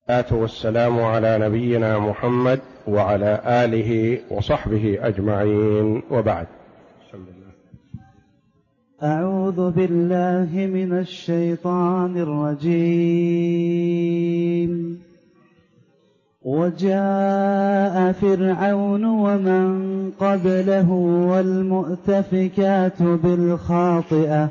والسلام على نبينا محمد وعلى آله وصحبه أجمعين، وبعد. أعوذ بالله من الشيطان الرجيم. وجاء فرعون ومن قبله والمؤتفكات بالخاطئة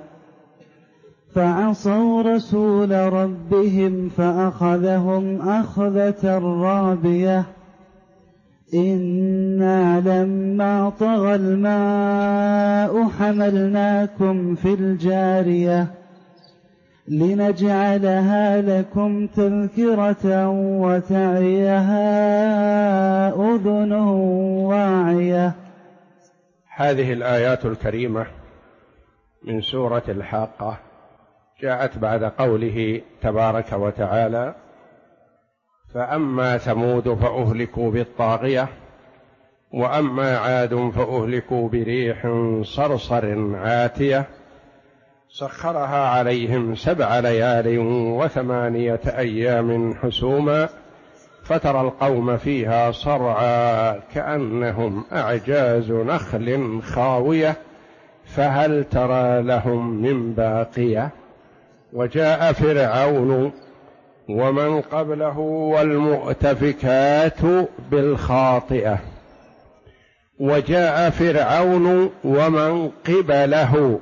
فعصوا رسول ربهم فأخذهم أخذة رابية إنا لما طغى الماء حملناكم في الجارية لنجعلها لكم تذكرة وتعيها أذن واعية. هذه الآيات الكريمة من سورة الحاقة جاءت بعد قوله تبارك وتعالى: فأما ثمود فأهلكوا بالطاغية وأما عاد فأهلكوا بريح صرصر عاتية سخرها عليهم 7 ليال و8 أيام حسوما فترى القوم فيها صرعى كأنهم أعجاز نخل خاوية فهل ترى لهم من باقية. وجاء فرعون ومن قبله والمؤتفكات بالخاطئة. وجاء فرعون ومن قبله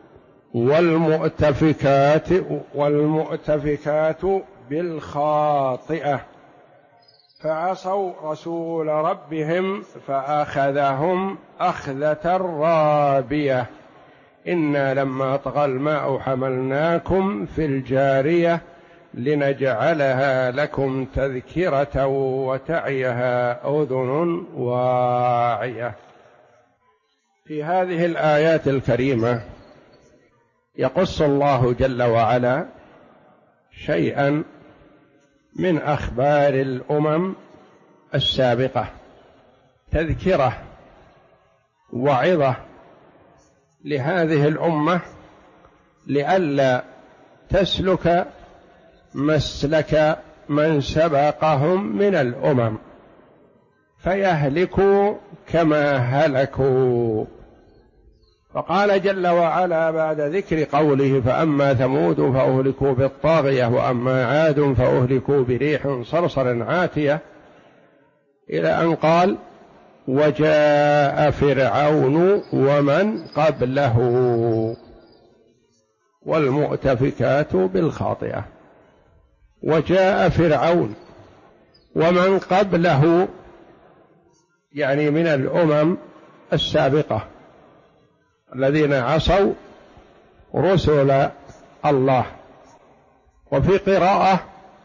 والمؤتفكات بالخاطئة فعصوا رسول ربهم فأخذهم أخذة رابية إنا لما طغى الماء حملناكم في الجارية لنجعلها لكم تذكرة وتعيها أذن واعية. في هذه الآيات الكريمة يقص الله جل وعلا شيئا من أخبار الأمم السابقة، تذكرة وعظة لهذه الأمة لئلا تسلك مسلك من سبقهم من الأمم فيهلكوا كما هلكوا. فقال جل وعلا بعد ذكر قوله فأما ثمود فأهلكوا بالطاغية وأما عاد فأهلكوا بريح صرصر عاتية إلى أن قال وجاء فرعون ومن قبله والمؤتفكات بالخاطئة. وجاء فرعون ومن قبله يعني من الأمم السابقة الذين عصوا رسل الله. وفي قراءة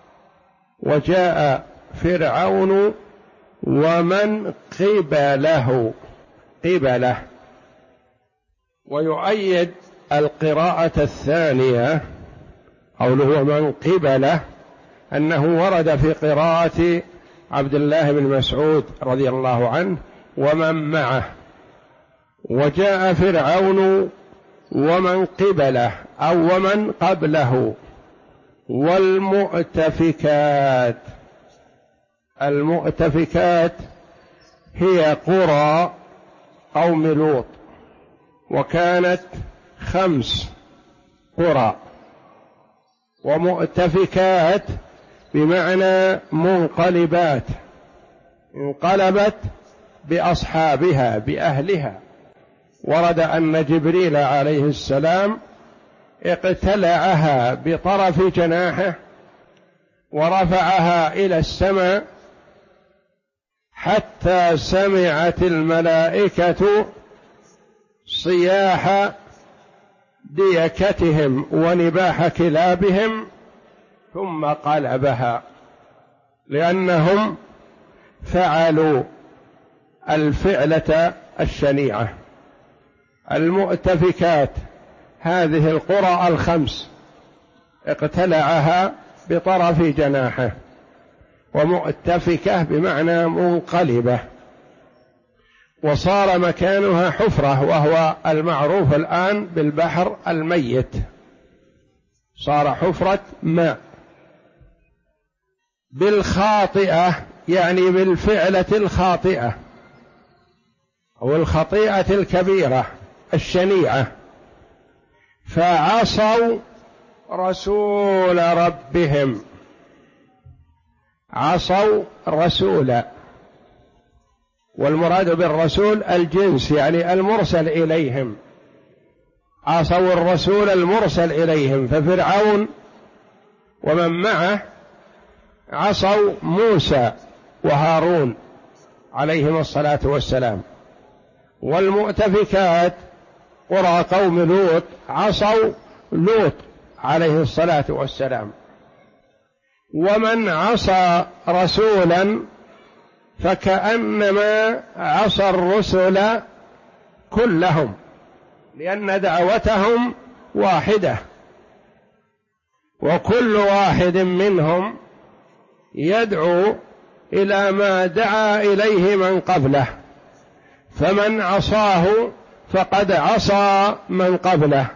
وجاء فرعون ومن قبله. ويؤيد القراءة الثانية قوله ومن قبله أنه ورد في قراءة عبد الله بن مسعود رضي الله عنه ومن معه. وجاء فرعون ومن قبله أو ومن قبله والمؤتفكات. المؤتفكات هي قرى قوم لوط، وكانت 5 قرى. ومؤتفكات بمعنى منقلبات، انقلبت بأصحابها بأهلها. ورد أن جبريل عليه السلام اقتلعها بطرف جناحه ورفعها إلى السماء حتى سمعت الملائكة صياح ديكتهم ونباح كلابهم ثم قلبها لأنهم فعلوا الفعلة الشنيعة. المؤتفكات هذه القرى 5 اقتلعها بطرف جناحه، ومؤتفكة بمعنى منقلبة، وصار مكانها حفرة وهو المعروف الآن بالبحر الميت، صار حفرة ماء بالخاطئة يعني بالفعلة الخاطئة أو الخطيئة الكبيرة الشنيعة، فعصوا رسول ربهم، عصوا الرسول، والمراد بالرسول الجنس يعني المرسل إليهم، عصوا الرسول المرسل إليهم، ففرعون ومن معه عصوا موسى وهارون عليهم الصلاة والسلام، والمؤتفكات قرى قوم لوط عصوا لوط عليه الصلاة والسلام. ومن عصى رسولا فكأنما عصى الرسل كلهم، لأن دعوتهم واحدة، وكل واحد منهم يدعو إلى ما دعا إليه من قبله، فمن عصاه فقد عصى من قبله،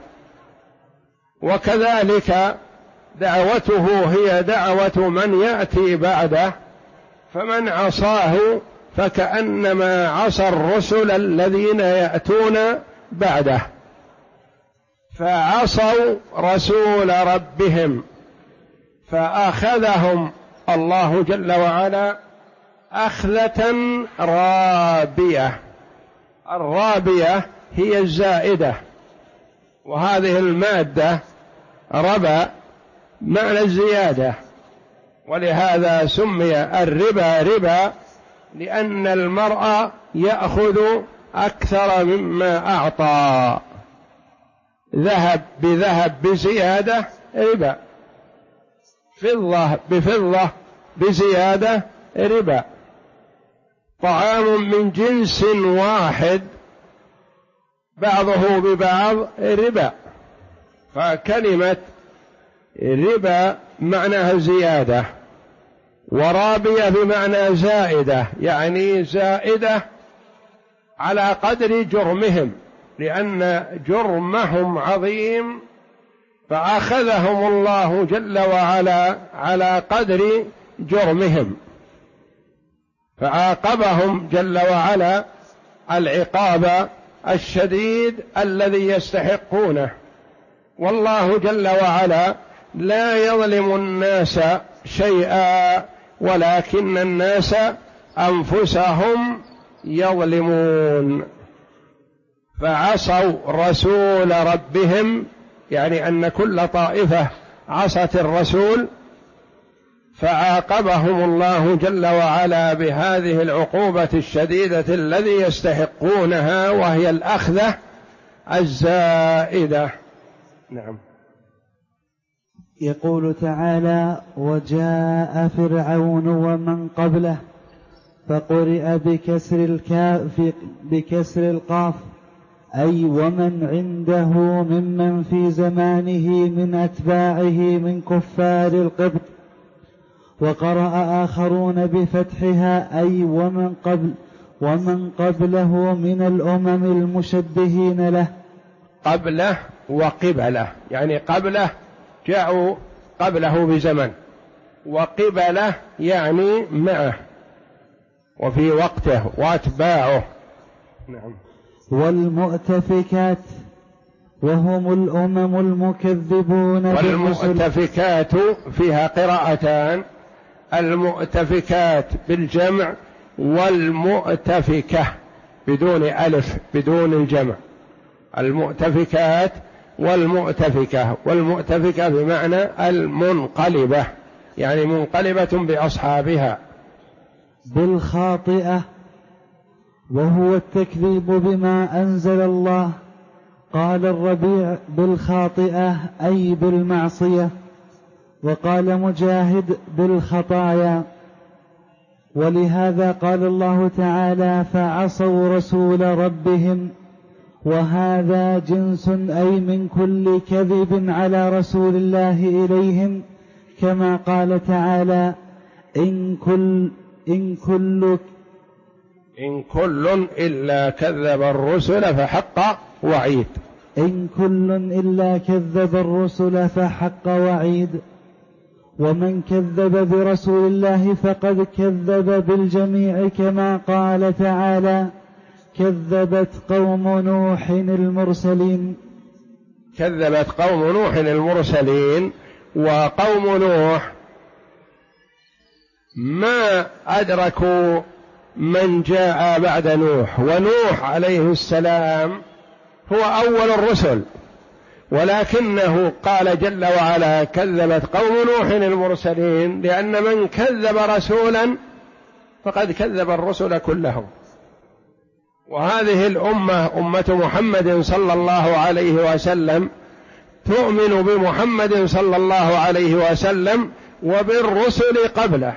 وكذلك دعوته هي دعوة من يأتي بعده، فمن عصاه فكأنما عصى الرسل الذين يأتون بعده. فعصوا رسول ربهم فأخذهم الله جل وعلا أخذة رابية. الرابية هي الزائدة، وهذه المادة ربا معنى الزيادة، ولهذا سمي الربا ربا، لأن المرء يأخذ أكثر مما أعطى. ذهب بذهب بزيادة ربا، فضة بفضة بزيادة ربا، طعام من جنس واحد بعضه ببعض ربا. فكلمة ربا معناها زيادة، ورابية بمعنى زائدة، يعني زائدة على قدر جرمهم، لأن جرمهم عظيم، فأخذهم الله جل وعلا على قدر جرمهم، فعاقبهم جل وعلا العقاب الشديد الذي يستحقونه. والله جل وعلا لا يظلم الناس شيئا، ولكن الناس أنفسهم يظلمون. فعصوا رسول ربهم، يعني أن كل طائفة عصت الرسول، فعاقبهم الله جل وعلا بهذه العقوبة الشديدة الذي يستحقونها، وهي الأخذة الزائدة. نعم. يقول تعالى: وجاء فرعون ومن قبله، فقرئ بكسر القاف، أي ومن عنده ممن في زمانه من أتباعه من كفار القبط. وقرأ آخرون بفتحها، أي ومن قبله من الأمم المشبهين له. قبله وقبله، يعني قبله جاءوا قبله بزمن، وقبله يعني معه وفي وقته وأتباعه. نعم. والمؤتفكات وهم الأمم المكذبون. والمؤتفكات فيها قراءتان، المؤتفكات بالجمع، والمؤتفكة بدون ألف بدون الجمع. المؤتفكات والمؤتفكة، والمؤتفكة بمعنى المنقلبة، يعني منقلبة بأصحابها. بالخاطئة وهو التكذيب بما أنزل الله. قال الربيع: بالخاطئة أي بالمعصية. وقال مجاهد: بالخطايا. ولهذا قال الله تعالى: فعصوا رسول ربهم، وهذا جنس أي من كل كذب على رسول الله إليهم، كما قال تعالى: إن كل إلا كذب الرسل فحق وعيد. إن كل إلا كذب الرسل فحق وعيد. ومن كذب برسول الله فقد كذب بالجميع، كما قال تعالى: كذبت قوم نوح المرسلين. كذبت قوم نوح المرسلين. وقوم نوح ما أدركوا من جاء بعد نوح، ونوح عليه السلام هو أول الرسل، ولكنه قال جل وعلا: كذبت قوم نوح المرسلين، لأن من كذب رسولا فقد كذب الرسل كلهم. وهذه الأمة أمة محمد صلى الله عليه وسلم تؤمن بمحمد صلى الله عليه وسلم وبالرسل قبله،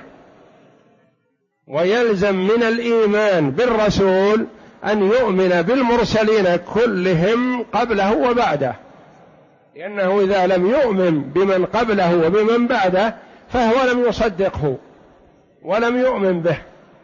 ويلزم من الإيمان بالرسول أن يؤمن بالمرسلين كلهم قبله وبعده، لأنه إذا لم يؤمن بمن قبله وبمن بعده فهو لم يصدقه ولم يؤمن به.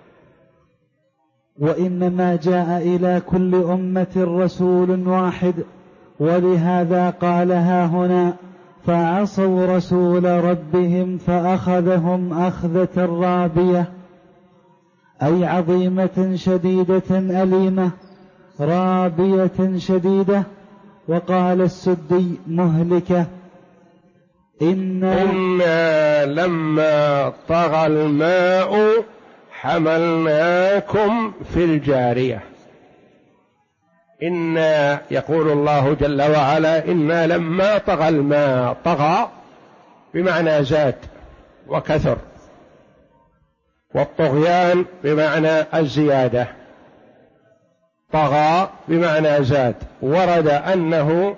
وإنما جاء إلى كل أمة رسول واحد، ولهذا قالها هنا: فعصوا رسول ربهم فأخذهم أخذة رابية، أي عظيمة شديدة أليمة، رابية شديدة. وقال السدي: مهلكة. إنا لما طغى الماء حملناكم في الجارية. إنا، يقول الله جل وعلا: إنا لما طغى الماء. طغى بمعنى زاد وكثر، والطغيان بمعنى الزيادة. طغى بمعنى زاد. ورد أنه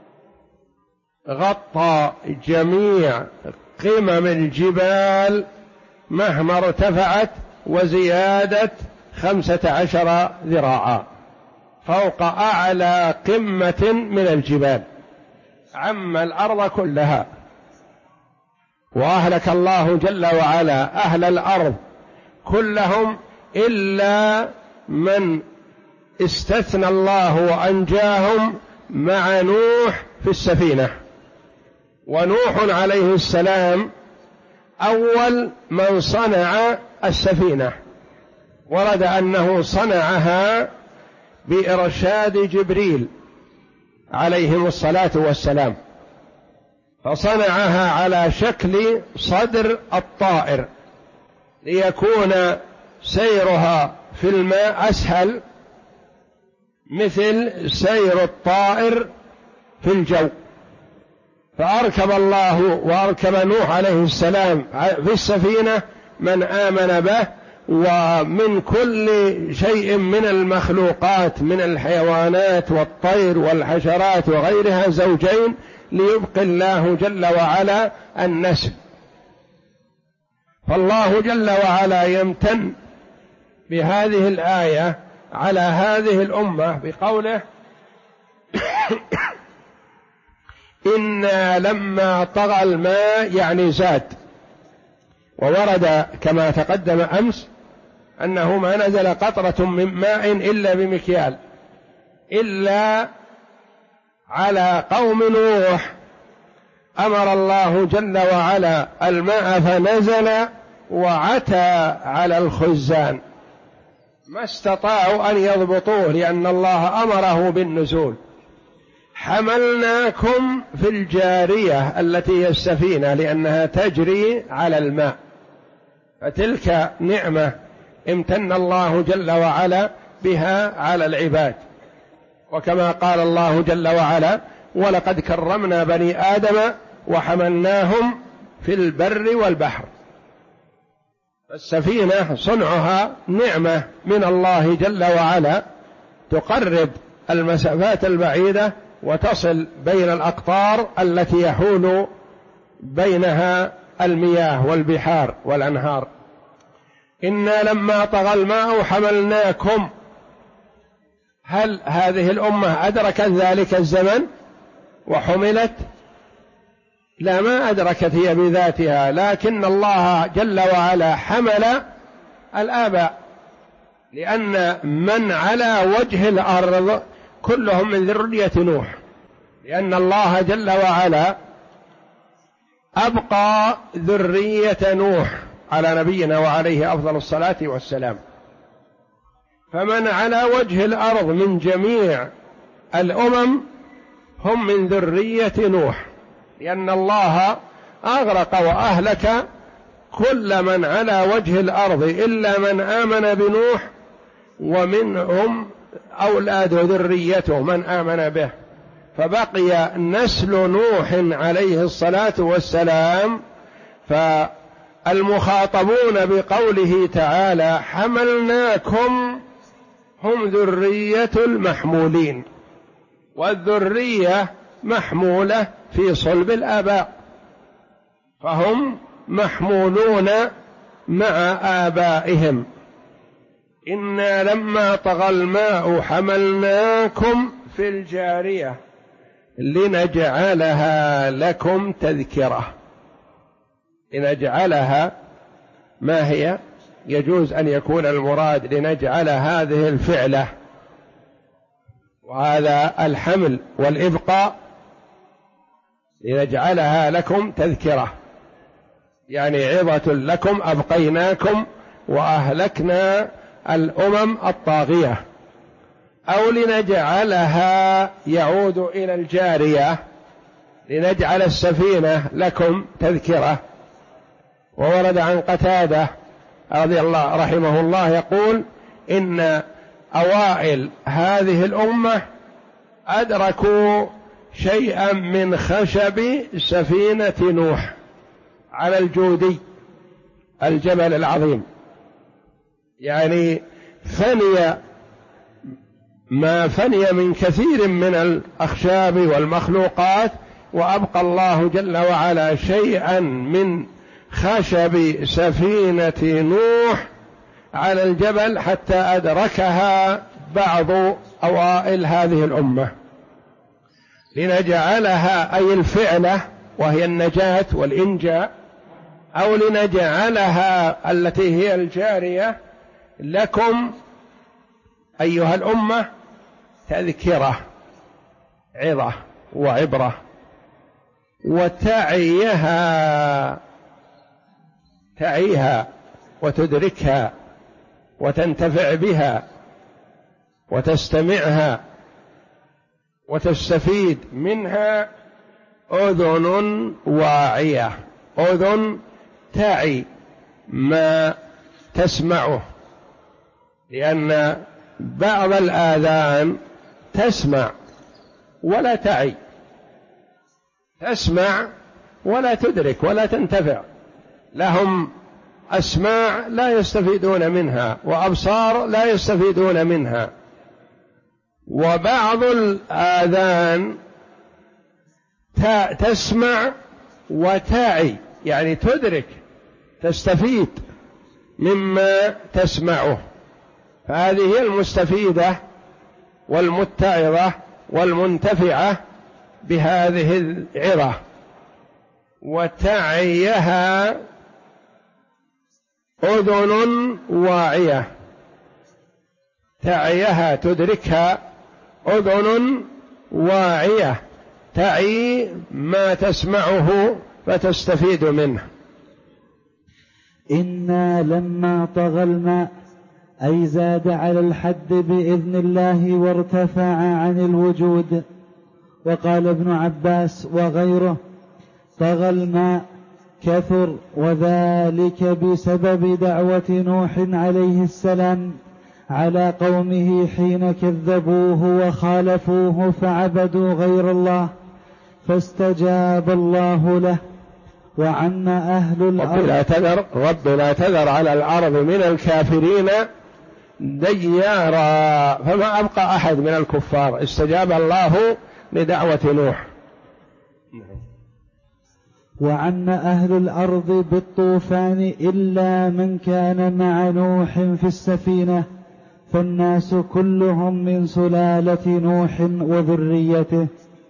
غطى جميع قمم الجبال مهما ارتفعت، وزيادة 15 ذراعا فوق أعلى قمة من الجبال، عم الأرض كلها. وأهلك الله جل وعلا أهل الأرض كلهم إلا من استثنى الله وأنجاهم مع نوح في السفينة. ونوح عليه السلام أول من صنع السفينة، ورد أنه صنعها بإرشاد جبريل عليهم الصلاة والسلام، فصنعها على شكل صدر الطائر ليكون سيرها في الماء أسهل مثل سير الطائر في الجو. فأركب الله وأركب نوح عليه السلام في السفينة من آمن به، ومن كل شيء من المخلوقات من الحيوانات والطير والحشرات وغيرها زوجين، ليبقي الله جل وعلا النسل. فالله جل وعلا يمتن بهذه الآية على هذه الأمة بقوله: إنا لما طغى الماء، يعني زاد. وورد كما تقدم أمس أنه ما نزل قطرة من ماء إلا بمكيال، إلا على قوم نوح أمر الله جل وعلا الماء فنزل وعتى على الخزان، ما استطاعوا أن يضبطوه لأن الله أمره بالنزول. حملناكم في الجارية التي هي السفينة، لأنها تجري على الماء، فتلك نعمة امتن الله جل وعلا بها على العباد. وكما قال الله جل وعلا: ولقد كرمنا بني آدم وحملناهم في البر والبحر. السفينة صنعها نعمة من الله جل وعلا، تقرب المسافات البعيدة وتصل بين الأقطار التي يحول بينها المياه والبحار والأنهار. إنا لما طغى الماء حملناكم. هل هذه الأمة أدركت ذلك الزمن وحملت؟ لا، ما أدركت هي بذاتها، لكن الله جل وعلا حمل الآباء، لأن من على وجه الأرض كلهم من ذرية نوح، لأن الله جل وعلا أبقى ذرية نوح على نبينا وعليه أفضل الصلاة والسلام. فمن على وجه الأرض من جميع الأمم هم من ذرية نوح، لأن الله أغرق وأهلك كل من على وجه الأرض إلا من آمن بنوح، ومنهم أولاد ذريته من آمن به، فبقي نسل نوح عليه الصلاة والسلام. فالمخاطبون بقوله تعالى حملناكم هم ذرية المحمولين، والذرية محمولة في صلب الآباء، فهم محمولون مع آبائهم. إنا لما طغى الماء حملناكم في الجارية لنجعلها لكم تذكرة. لنجعلها ما هي؟ يجوز أن يكون المراد لنجعل هذه الفعلة وهذا الحمل والإبقاء لنجعلها لكم تذكرة، يعني عظة لكم، أبقيناكم وأهلكنا الأمم الطاغية. أو لنجعلها يعود إلى الجارية، لنجعل السفينة لكم تذكرة. وورد عن قتادة رضي الله رحمه الله يقول إن أوائل هذه الأمة أدركوا شيئا من خشب سفينة نوح على الجودي الجبل العظيم، يعني فني ما فني من كثير من الأخشاب والمخلوقات، وأبقى الله جل وعلا شيئا من خشب سفينة نوح على الجبل حتى أدركها بعض أوائل هذه الأمة. لنجعلها أي الفعلة وهي النجاة والإنجاء، أو لنجعلها التي هي الجارية لكم أيها الأمة تذكرة، عظة وعبرة، تعيها وتدركها وتنتفع بها وتستمعها وتستفيد منها أذن واعية، أذن تعي ما تسمعه، لأن بعض الآذان تسمع ولا تعي، تسمع ولا تدرك ولا تنتفع، لهم أسماع لا يستفيدون منها وأبصار لا يستفيدون منها. وبعض الآذان تسمع وتعي، يعني تدرك تستفيد مما تسمعه، فهذه هي المستفيدة والمتعظة والمنتفعة بهذه العظة. وتعيها أذن واعية، تعيها تدركها أذن واعية، تعي ما تسمعه فتستفيد منه. إنا لما طغى الماء أي زاد على الحد بإذن الله وارتفع عن الوجود. وقال ابن عباس وغيره طغى الماء كثر، وذلك بسبب دعوة نوح عليه السلام على قومه حين كذبوه وخالفوه فعبدوا غير الله فاستجاب الله له. وعم أهل الأرض رب لا تذر على الأرض من الكافرين ديارا، فما أبقى أحد من الكفار، استجاب الله لدعوة نوح. وعم أهل الأرض بالطوفان إلا من كان مع نوح في السفينة، فالناس كلهم من سلالة نوح وذريته.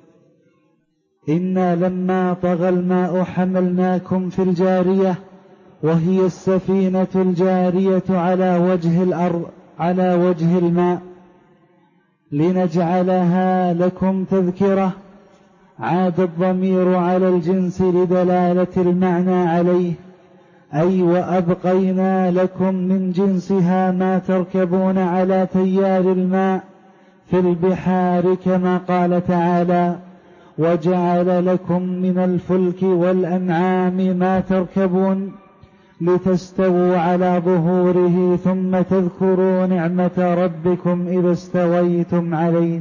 إنا لما طغى الماء حملناكم في الجارية، وهي السفينة الجارية على وجه الأرض على وجه الماء، لنجعلها لكم تذكرة عاد الضمير على الجنس لدلالة المعنى عليه، أي وأبقينا لكم من جنسها ما تركبون على تيار الماء في البحار، كما قال تعالى: وجعل لكم من الفلك والأنعام ما تركبون لتستووا على ظهوره ثم تذكروا نعمة ربكم إذا استويتم عليه.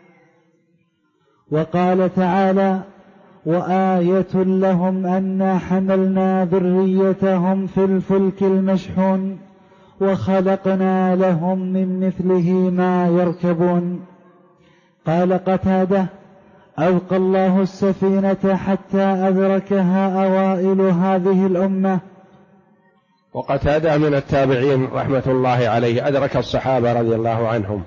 وقال تعالى: وآية لهم أنا حملنا ذريتهم في الفلك المشحون وخلقنا لهم من مثله ما يركبون. قال قتادة: أبقى الله السفينة حتى أدركها أوائل هذه الأمة. وقتادة من التابعين رحمة الله عليه، أدرك الصحابة رضي الله عنهم.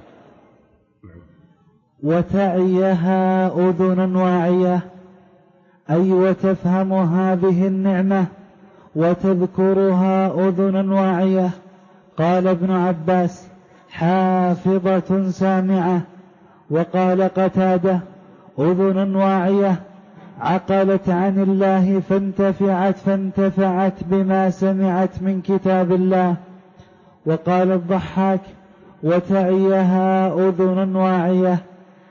وتعيها أذن واعية، أي وتفهم هذه النعمة وتذكرها أذن واعية. قال ابن عباس: حافظة سامعة. وقال قتادة: أذن واعية عقلت عن الله فانتفعت بما سمعت من كتاب الله. وقال الضحاك: وتعيها أذن واعية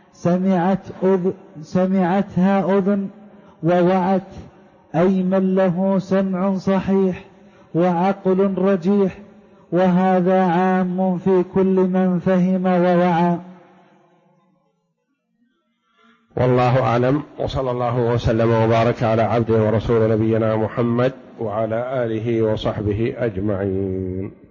سمعتها أذن ووعت، أي من له سمع صحيح وعقل رجيح، وهذا عام في كل من فهم ووعى. والله أعلم، وصلى الله وسلم وبارك على عبده ورسول نبينا محمد وعلى آله وصحبه أجمعين.